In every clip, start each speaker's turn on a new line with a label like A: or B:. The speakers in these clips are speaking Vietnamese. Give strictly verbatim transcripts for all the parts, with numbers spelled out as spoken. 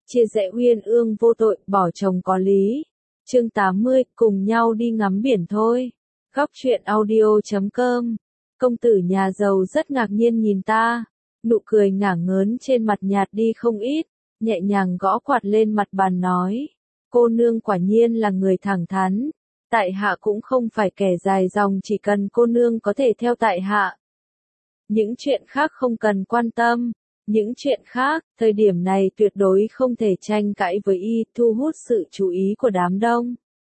A: chia rẽ uyên ương vô tội, bỏ chồng có lý. Chương tám mươi, cùng nhau đi ngắm biển thôi. Góc truyện audio chấm com. Công tử nhà giàu rất ngạc nhiên nhìn ta, nụ cười ngả ngớn trên mặt nhạt đi không ít, nhẹ nhàng gõ quạt lên mặt bàn nói, cô nương quả nhiên là người thẳng thắn, tại hạ cũng không phải kẻ dài dòng, chỉ cần cô nương có thể theo tại hạ. Những chuyện khác không cần quan tâm, những chuyện khác, thời điểm này tuyệt đối không thể tranh cãi với y, thu hút sự chú ý của đám đông.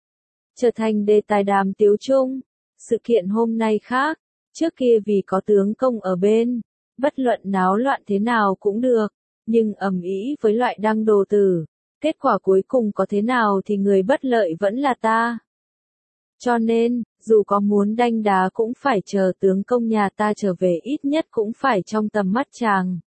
A: Trở thành đề tài đàm tiếu chung, sự kiện hôm nay khác, trước kia vì có tướng công ở bên, bất luận náo loạn thế nào cũng được, nhưng ầm ĩ với loại đăng đồ tử, kết quả cuối cùng có thế nào thì người bất lợi vẫn là ta. Cho nên, dù có muốn đanh đá cũng phải chờ tướng công nhà ta trở về, ít nhất cũng phải trong tầm mắt chàng.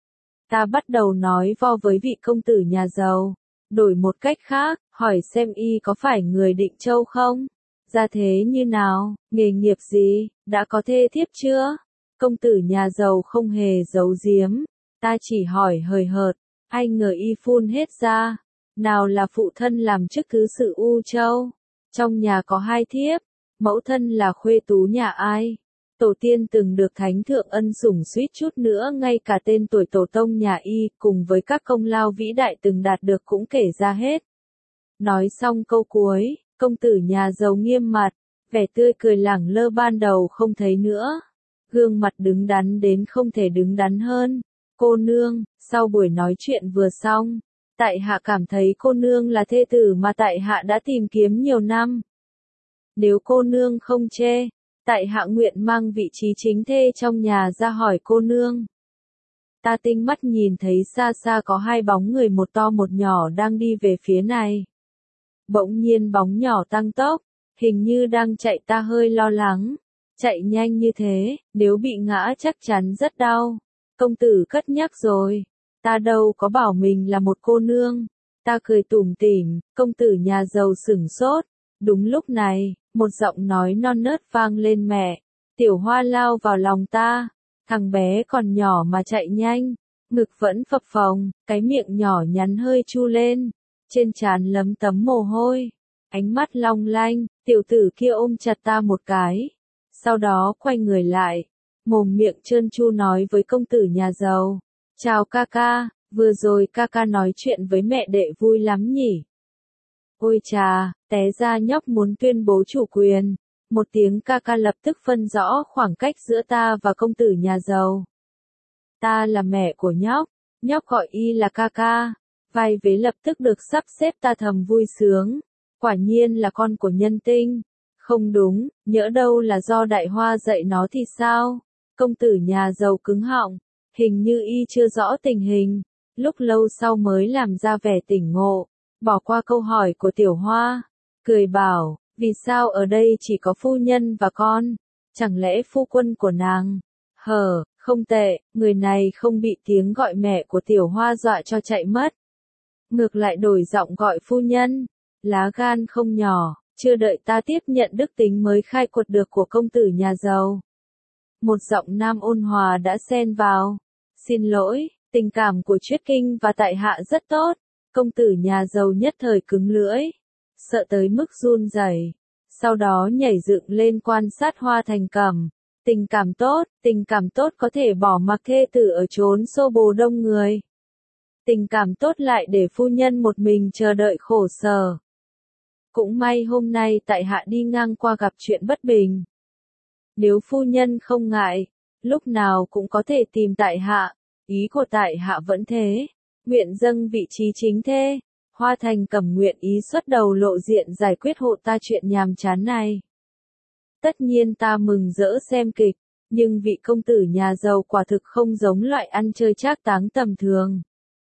A: Ta bắt đầu nói vo với vị công tử nhà giàu, đổi một cách khác, hỏi xem y có phải người Định Châu không? Gia thế như nào, nghề nghiệp gì, đã có thê thiếp chưa? Công tử nhà giàu không hề giấu giếm, ta chỉ hỏi hời hợt, ai ngờ y phun hết ra, nào là phụ thân làm chức thứ sự U Châu, trong nhà có hai thiếp, mẫu thân là khuê tú nhà ai, tổ tiên từng được thánh thượng ân sủng, suýt chút nữa ngay cả tên tuổi tổ tông nhà y cùng với các công lao vĩ đại từng đạt được cũng kể ra hết. Nói xong câu cuối, công tử nhà giàu nghiêm mặt, vẻ tươi cười lẳng lơ ban đầu không thấy nữa, gương mặt đứng đắn đến không thể đứng đắn hơn. Cô nương, sau buổi nói chuyện vừa xong, tại hạ cảm thấy cô nương là thê tử mà tại hạ đã tìm kiếm nhiều năm. Nếu cô nương không chê, tại hạ nguyện mang vị trí chính thê trong nhà ra hỏi cô nương. Ta tinh mắt nhìn thấy xa xa có hai bóng người, một to một nhỏ đang đi về phía này. Bỗng nhiên bóng nhỏ tăng tốc, hình như đang chạy, ta hơi lo lắng. Chạy nhanh như thế, nếu bị ngã chắc chắn rất đau. Công tử cất nhắc rồi, ta đâu có bảo mình là một cô nương. Ta cười tủm tỉm, công tử nhà giàu sửng sốt. Đúng lúc này, một giọng nói non nớt vang lên, mẹ. Tiểu Hoa lao vào lòng ta, thằng bé còn nhỏ mà chạy nhanh, ngực vẫn phập phồng, cái miệng nhỏ nhắn hơi chu lên, trên trán lấm tấm mồ hôi, ánh mắt long lanh. Tiểu tử kia ôm chặt ta một cái, sau đó quay người lại, mồm miệng trơn tru nói với công tử nhà giàu, chào ca ca, vừa rồi ca ca nói chuyện với mẹ đệ vui lắm nhỉ. Ôi chà, té ra nhóc muốn tuyên bố chủ quyền. Một tiếng ca ca lập tức phân rõ khoảng cách giữa ta và công tử nhà giàu. Ta là mẹ của nhóc, nhóc gọi y là ca ca, vai vế lập tức được sắp xếp. Ta thầm vui sướng, quả nhiên là con của nhân tinh. Không đúng, nhỡ đâu là do Đại Hoa dạy nó thì sao? Công tử nhà giàu cứng họng, hình như y chưa rõ tình hình, lúc lâu sau mới làm ra vẻ tỉnh ngộ, bỏ qua câu hỏi của Tiểu Hoa, cười bảo, vì sao ở đây chỉ có phu nhân và con? Chẳng lẽ phu quân của nàng? Hờ, không tệ, người này không bị tiếng gọi mẹ của Tiểu Hoa dọa cho chạy mất. Ngược lại đổi giọng gọi phu nhân, lá gan không nhỏ, chưa đợi ta tiếp nhận đức tính mới khai quật được của công tử nhà giàu. Một giọng nam ôn hòa đã xen vào, xin lỗi, tình cảm của Triết Kinh và tại hạ rất tốt. Công tử nhà giàu nhất thời cứng lưỡi, sợ tới mức run rẩy, sau đó nhảy dựng lên quan sát Hoa Thành Cẩm. Tình cảm tốt, tình cảm tốt có thể bỏ mặc thê tử ở chốn xô bồ đông người. Tình cảm tốt lại để phu nhân một mình chờ đợi khổ sở. Cũng may hôm nay tại hạ đi ngang qua gặp chuyện bất bình. Nếu phu nhân không ngại, lúc nào cũng có thể tìm tại hạ, ý của tại hạ vẫn thế. Nguyện dâng vị trí chính thê. Hoa Thành Cẩm nguyện ý xuất đầu lộ diện giải quyết hộ ta chuyện nhàm chán này. Tất nhiên ta mừng rỡ xem kịch, nhưng vị công tử nhà giàu quả thực không giống loại ăn chơi trác táng tầm thường.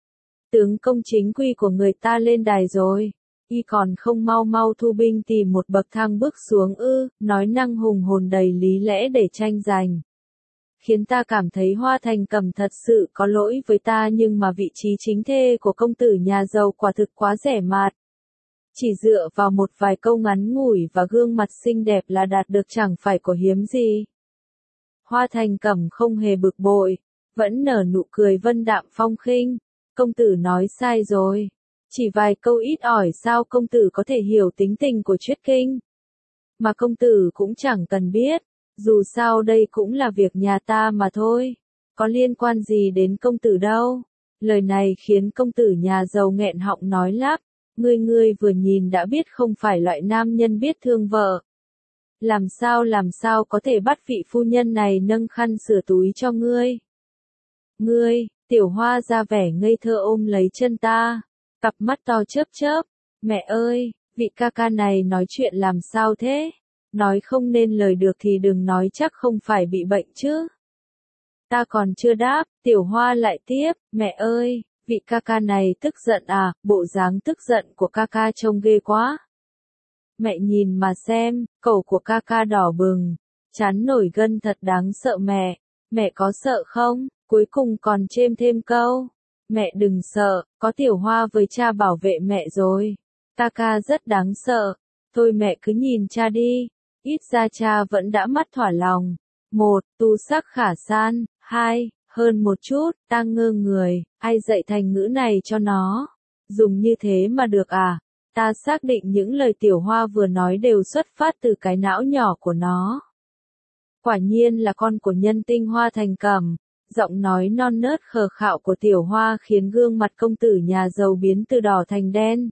A: Tướng công chính quy của người ta lên đài rồi, y còn không mau mau thu binh tìm một bậc thang bước xuống ư? Nói năng hùng hồn đầy lý lẽ để tranh giành. Khiến ta cảm thấy Hoa Thành Cẩm thật sự có lỗi với ta, nhưng mà vị trí chính thê của công tử nhà giàu quả thực quá rẻ mạt. Chỉ dựa vào một vài câu ngắn ngủi và gương mặt xinh đẹp là đạt được chẳng phải của hiếm gì. Hoa Thành Cẩm không hề bực bội, vẫn nở nụ cười vân đạm phong khinh. công tử nói sai rồi. Chỉ vài câu ít ỏi sao công tử có thể hiểu tính tình của Triết Kinh. Mà công tử cũng chẳng cần biết, dù sao đây cũng là việc nhà ta mà thôi, có liên quan gì đến công tử đâu. Lời này khiến công tử nhà giàu nghẹn họng nói lắp, ngươi ngươi vừa nhìn đã biết không phải loại nam nhân biết thương vợ. Làm sao làm sao có thể bắt vị phu nhân này nâng khăn sửa túi cho ngươi. Ngươi, Tiểu Hoa ra vẻ ngây thơ ôm lấy chân ta, cặp mắt to chớp chớp, mẹ ơi, vị ca ca này nói chuyện làm sao thế? Nói không nên lời được thì đừng nói chắc không phải bị bệnh chứ. Ta còn chưa đáp, Tiểu Hoa lại tiếp, mẹ ơi, vị ca ca này tức giận à, bộ dáng tức giận của ca ca trông ghê quá. Mẹ nhìn mà xem, cổ của ca ca đỏ bừng, trán nổi gân thật đáng sợ mẹ, mẹ có sợ không? Cuối cùng còn chêm thêm câu, mẹ đừng sợ, có Tiểu Hoa với cha bảo vệ mẹ rồi. Ca ca rất đáng sợ, thôi mẹ cứ nhìn cha đi, ít ra cha vẫn đã mắt thỏa lòng. Một, tu sắc khả san, hai, hơn một chút, ta ngơ người, ai dạy thành ngữ này cho nó? Dùng như thế mà được à? Ta xác định những lời Tiểu Hoa vừa nói đều xuất phát từ cái não nhỏ của nó. Quả nhiên là con của nhân tinh Hoa Thành Cẩm. Giọng nói non nớt khờ khạo của Tiểu Hoa khiến gương mặt công tử nhà giàu biến từ đỏ thành đen.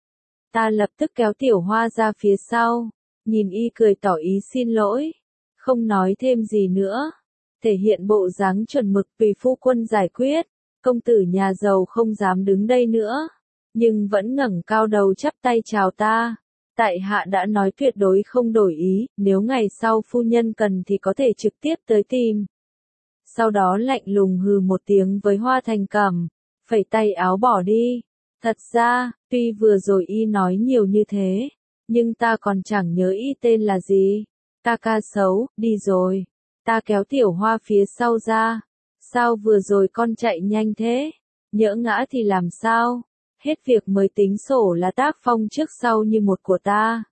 A: Ta lập tức kéo Tiểu Hoa ra phía sau, nhìn y cười tỏ ý xin lỗi, không nói thêm gì nữa, thể hiện bộ dáng chuẩn mực tùy phu quân giải quyết. Công tử nhà giàu không dám đứng đây nữa, nhưng vẫn ngẩng cao đầu chắp tay chào ta. Tại hạ đã nói tuyệt đối không đổi ý, nếu ngày sau phu nhân cần thì có thể trực tiếp tới tìm. Sau đó lạnh lùng hừ một tiếng với Hoa Thành Cẩm, phẩy tay áo bỏ đi. Thật ra, tuy vừa rồi y nói nhiều như thế, nhưng ta còn chẳng nhớ y tên là gì. Ca ca xấu, đi rồi. Ta kéo Tiểu Hoa phía sau ra. Sao vừa rồi con chạy nhanh thế? Nhỡ ngã thì làm sao? Hết việc mới tính sổ là tác phong trước sau như một của ta.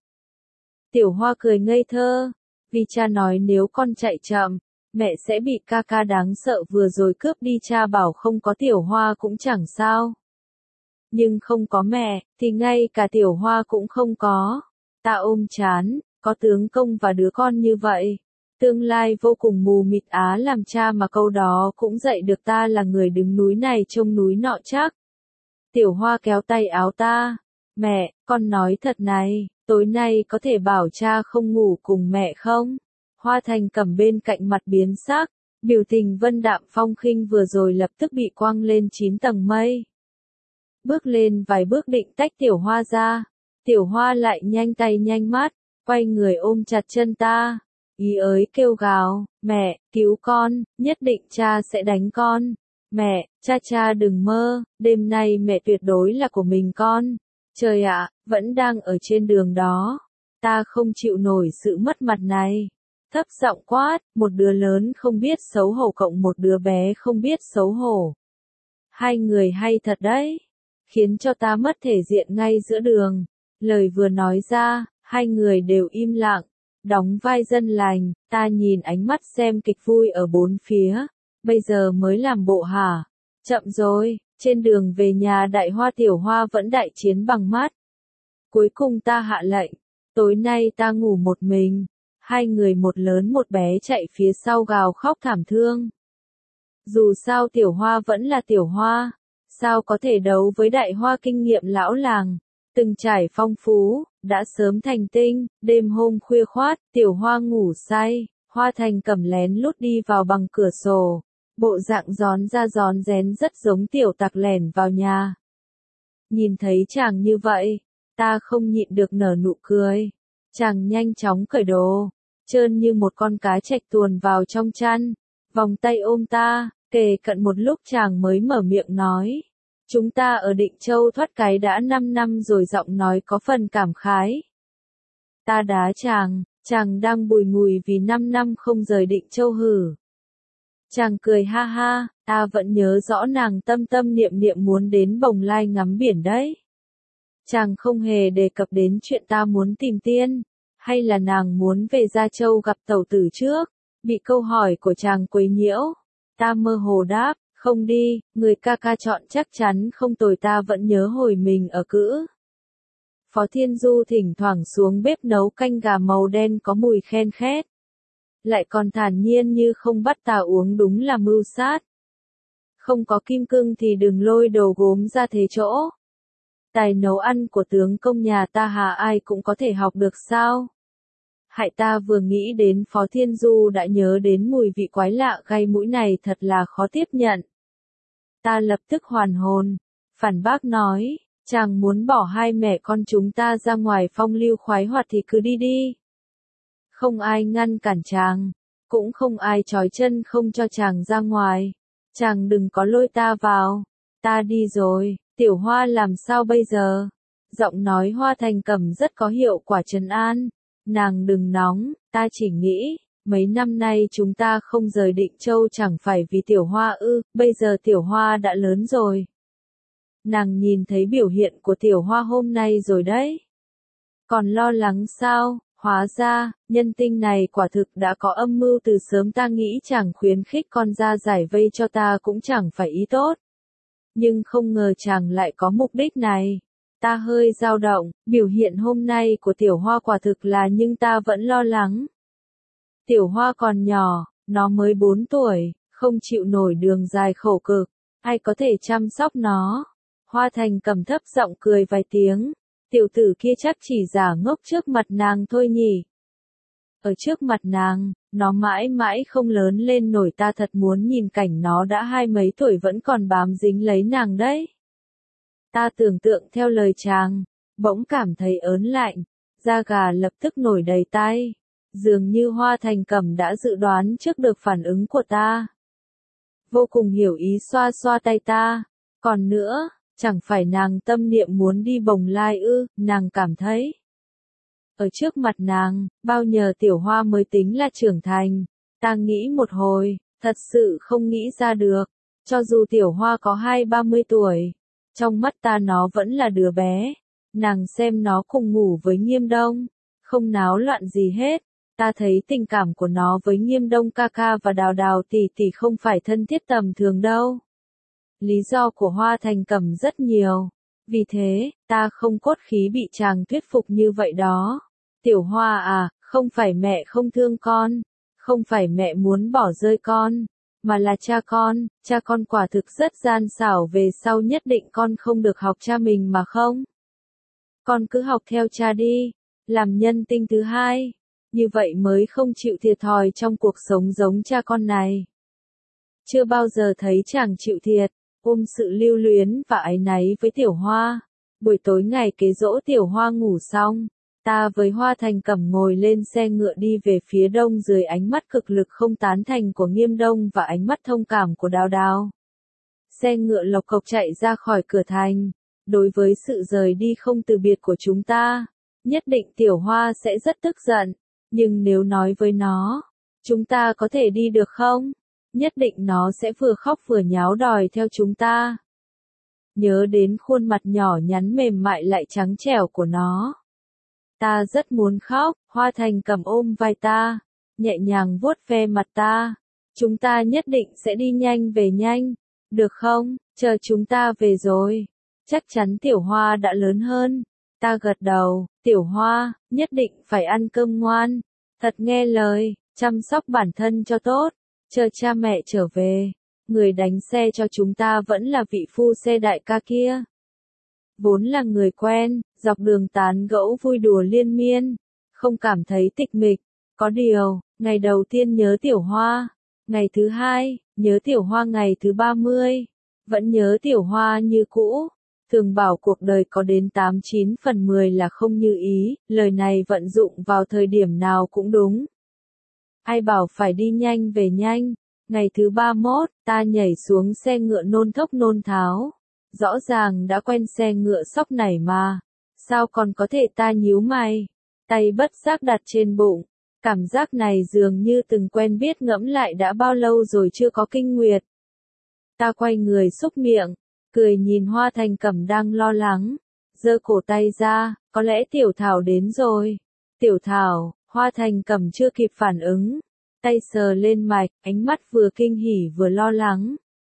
A: Tiểu Hoa cười ngây thơ, vì cha nói nếu con chạy chậm, mẹ sẽ bị ca ca đáng sợ vừa rồi cướp đi, cha bảo không có Tiểu Hoa cũng chẳng sao. Nhưng không có mẹ, thì ngay cả Tiểu Hoa cũng không có. Ta ôm chán, có tướng công và đứa con như vậy. Tương lai vô cùng mù mịt á làm cha mà câu đó cũng dạy được ta là người đứng núi này trông núi nọ chắc. Tiểu Hoa kéo tay áo ta. Mẹ, con nói thật này, tối nay có thể bảo cha không ngủ cùng mẹ không? Hoa Thành Cẩm bên cạnh mặt biến sắc, biểu tình vân đạm phong khinh vừa rồi lập tức bị quăng lên chín tầng mây. Bước lên vài bước định tách Tiểu Hoa ra, Tiểu Hoa lại nhanh tay nhanh mắt, quay người ôm chặt chân ta, ý ới kêu gào, mẹ, cứu con, nhất định cha sẽ đánh con. Mẹ, cha cha đừng mơ, đêm nay mẹ tuyệt đối là của mình con. Trời ạ, vẫn đang ở trên đường đó. Ta không chịu nổi sự mất mặt này. Thấp giọng quát, một đứa lớn không biết xấu hổ cộng một đứa bé không biết xấu hổ. Hai người hay thật đấy. Khiến cho ta mất thể diện ngay giữa đường. Lời vừa nói ra, hai người đều im lặng. Đóng vai dân lành, ta nhìn ánh mắt xem kịch vui ở bốn phía. Bây giờ mới làm bộ hả? Chậm rồi, trên đường về nhà Đại Hoa Tiểu Hoa vẫn đại chiến bằng mắt. Cuối cùng ta hạ lệnh, tối nay ta ngủ một mình. Hai người một lớn một bé chạy phía sau gào khóc thảm thương. Dù sao Tiểu Hoa vẫn là Tiểu Hoa, sao có thể đấu với Đại Hoa kinh nghiệm lão làng, từng trải phong phú, đã sớm thành tinh. Đêm hôm khuya khoát, Tiểu Hoa ngủ say, Hoa Thành Cẩm lén lút đi vào bằng cửa sổ. Bộ dạng gión ra gión rén rất giống tiểu tặc lẻn vào nhà. Nhìn thấy chàng như vậy, ta không nhịn được nở nụ cười. Chàng nhanh chóng cởi đồ, trơn như một con cá trạch tuồn vào trong chăn, vòng tay ôm ta, kề cận một lúc chàng mới mở miệng nói. Chúng ta ở Định Châu thoát cái đã năm năm rồi, giọng nói có phần cảm khái. Ta đá chàng, chàng đang bùi ngùi vì năm năm không rời Định Châu hử. Chàng cười ha ha, ta vẫn nhớ rõ nàng tâm tâm niệm niệm muốn đến Bồng Lai ngắm biển đấy. Chàng không hề đề cập đến chuyện ta muốn tìm tiên, hay là nàng muốn về Gia Châu gặp tẩu tử trước. Bị câu hỏi của chàng quấy nhiễu, ta mơ hồ đáp, Không đi, người ca ca chọn chắc chắn không tồi, ta vẫn nhớ hồi mình ở cữ. Phó Thiên Du thỉnh thoảng xuống bếp nấu canh gà màu đen có mùi khen khét. Lại còn thản nhiên như không bắt ta uống, đúng là mưu sát. Không có kim cương thì đừng lôi đồ gốm ra thế chỗ. Tài nấu ăn của tướng công nhà ta hà ai cũng có thể học được sao? Hại ta vừa nghĩ đến Phó Thiên Du đã nhớ đến mùi vị quái lạ gai mũi này, thật là khó tiếp nhận. Ta lập tức hoàn hồn, phản bác nói, chàng muốn bỏ hai mẹ con chúng ta ra ngoài phong lưu khoái hoạt thì cứ đi đi. Không ai ngăn cản chàng, cũng không ai trói chân không cho chàng ra ngoài. Chàng đừng có lôi ta vào, ta đi rồi, Tiểu Hoa làm sao bây giờ? Giọng nói Hoa Thành Cẩm rất có hiệu quả trấn an. Nàng đừng nóng, ta chỉ nghĩ, mấy năm nay chúng ta không rời Định Châu chẳng phải vì Tiểu Hoa ư, bây giờ Tiểu Hoa đã lớn rồi. Nàng nhìn thấy biểu hiện của Tiểu Hoa hôm nay rồi đấy. Còn lo lắng sao? Hóa ra, nhân tinh này quả thực đã có âm mưu từ sớm, ta nghĩ chàng khuyến khích con ra giải vây cho ta cũng chẳng phải ý tốt. Nhưng không ngờ chàng lại có mục đích này. Ta hơi dao động, biểu hiện hôm nay của Tiểu Hoa quả thực là, nhưng ta vẫn lo lắng. Tiểu Hoa còn nhỏ, nó mới bốn tuổi, không chịu nổi đường dài khổ cực, ai có thể chăm sóc nó. Hoa Thành Cẩm thấp giọng cười vài tiếng, tiểu tử kia chắc chỉ giả ngốc trước mặt nàng thôi nhỉ. Ở trước mặt nàng, nó mãi mãi không lớn lên nổi, ta thật muốn nhìn cảnh nó đã hai mấy tuổi vẫn còn bám dính lấy nàng đấy. Ta tưởng tượng theo lời chàng, bỗng cảm thấy ớn lạnh, da gà lập tức nổi đầy tay. Dường như Hoa Thành Cẩm đã dự đoán trước được phản ứng của ta. Vô cùng hiểu ý xoa xoa tay ta. Còn nữa, chẳng phải nàng tâm niệm muốn đi Bồng Lai ư, nàng cảm thấy. Ở trước mặt nàng, bao nhờ Tiểu Hoa mới tính là trưởng thành. Ta nghĩ một hồi, thật sự không nghĩ ra được. Cho dù Tiểu Hoa có hai ba mươi tuổi, trong mắt ta nó vẫn là đứa bé. Nàng xem nó cùng ngủ với Nghiêm Đông, không náo loạn gì hết. Ta thấy tình cảm của nó với Nghiêm Đông ca ca và Đào Đào tỷ tỷ không phải thân thiết tầm thường đâu. Lý do của Hoa Thành Cẩm rất nhiều. Vì thế, ta không cốt khí bị chàng thuyết phục như vậy đó. Tiểu Hoa à, không phải mẹ không thương con, không phải mẹ muốn bỏ rơi con, mà là cha con, cha con quả thực rất gian xảo, về sau nhất định con không được học cha mình mà không. Con cứ học theo cha đi, làm nhân tinh thứ hai, như vậy mới không chịu thiệt thòi trong cuộc sống giống cha con này. Chưa bao giờ thấy chàng chịu thiệt, ôm sự lưu luyến và áy náy với Tiểu Hoa. Buổi tối ngày kế giỗ Tiểu Hoa ngủ xong, ta với Hoa Thành Cẩm ngồi lên xe ngựa đi về phía đông dưới ánh mắt cực lực không tán thành của Nghiêm Đông và ánh mắt thông cảm của Đào Đào. Xe ngựa lộc cộc chạy ra khỏi cửa thành. Đối với sự rời đi không từ biệt của chúng ta, nhất định Tiểu Hoa sẽ rất tức giận. Nhưng nếu nói với nó, chúng ta có thể đi được không? Nhất định nó sẽ vừa khóc vừa nháo đòi theo chúng ta. Nhớ đến khuôn mặt nhỏ nhắn mềm mại lại trắng trẻo của nó, ta rất muốn khóc. Hoa Thành Cẩm ôm vai ta, nhẹ nhàng vuốt ve mặt ta. Chúng ta nhất định sẽ đi nhanh về nhanh, được không? Chờ chúng ta về rồi, chắc chắn Tiểu Hoa đã lớn hơn. Ta gật đầu, Tiểu Hoa, nhất định phải ăn cơm ngoan, thật nghe lời, chăm sóc bản thân cho tốt. Chờ cha mẹ trở về, người đánh xe cho chúng ta vẫn là vị phu xe đại ca kia. Vốn là người quen, dọc đường tán gẫu vui đùa liên miên, không cảm thấy tịch mịch. Có điều, ngày đầu tiên nhớ Tiểu Hoa, ngày thứ hai, nhớ Tiểu Hoa, ngày thứ ba mươi, vẫn nhớ Tiểu Hoa như cũ. Thường bảo cuộc đời có đến tám chín phần mười là không như ý, lời này vận dụng vào thời điểm nào cũng đúng. Ai bảo phải đi nhanh về nhanh. Ngày thứ ba mốt, ta nhảy xuống xe ngựa nôn thốc nôn tháo. Rõ ràng đã quen xe ngựa sóc này mà. Sao còn có thể, ta nhíu mày. Tay bất giác đặt trên bụng. Cảm giác này dường như từng quen biết, ngẫm lại đã bao lâu rồi chưa có kinh nguyệt. Ta quay người xúc miệng, cười nhìn Hoa Thành Cẩm đang lo lắng. Giơ cổ tay ra, có lẽ Tiểu Thảo đến rồi. Tiểu Thảo. Hoa Thành Cẩm chưa kịp phản ứng, tay sờ lên mạch, ánh mắt vừa kinh hỉ vừa lo lắng.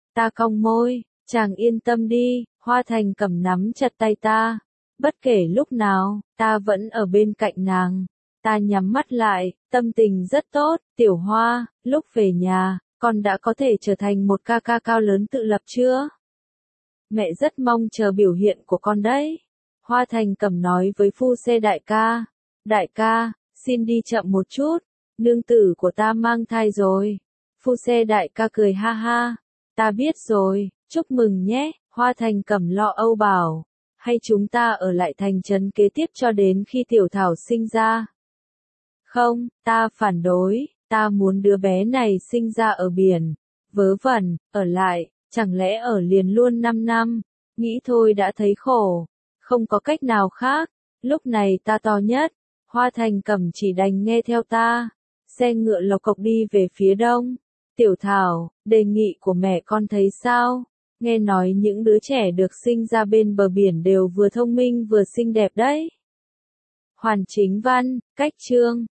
A: Ta cong môi, chàng yên tâm đi, Hoa Thành Cẩm nắm chặt tay ta. Bất kể lúc nào, ta vẫn ở bên cạnh nàng. Ta nhắm mắt lại, tâm tình rất tốt, Tiểu Hoa, lúc về nhà, con đã có thể trở thành một ca ca cao lớn tự lập chưa? Mẹ rất mong chờ biểu hiện của con đấy. Hoa Thành Cẩm nói với phu xe đại ca. Đại ca, xin đi chậm một chút, nương tử của ta mang thai rồi. Phu xe đại ca cười ha ha. Ta biết rồi, chúc mừng nhé, Hoa Thành Cẩm lo âu bảo. Hay chúng ta ở lại thành trấn kế tiếp cho đến khi Tiểu Thảo sinh ra? Không, ta phản đối, ta muốn đứa bé này sinh ra ở biển. Vớ vẩn, ở lại, chẳng lẽ ở liền luôn năm năm, nghĩ thôi đã thấy khổ, không có cách nào khác. Lúc này ta to nhất, Hoa Thành Cẩm chỉ đành nghe theo ta. Xe ngựa lộc cộc đi về phía đông. Tiểu Thảo, đề nghị của mẹ con thấy sao? Nghe nói những đứa trẻ được sinh ra bên bờ biển đều vừa thông minh vừa xinh đẹp đấy. Hoàn Chính Văn, cách chương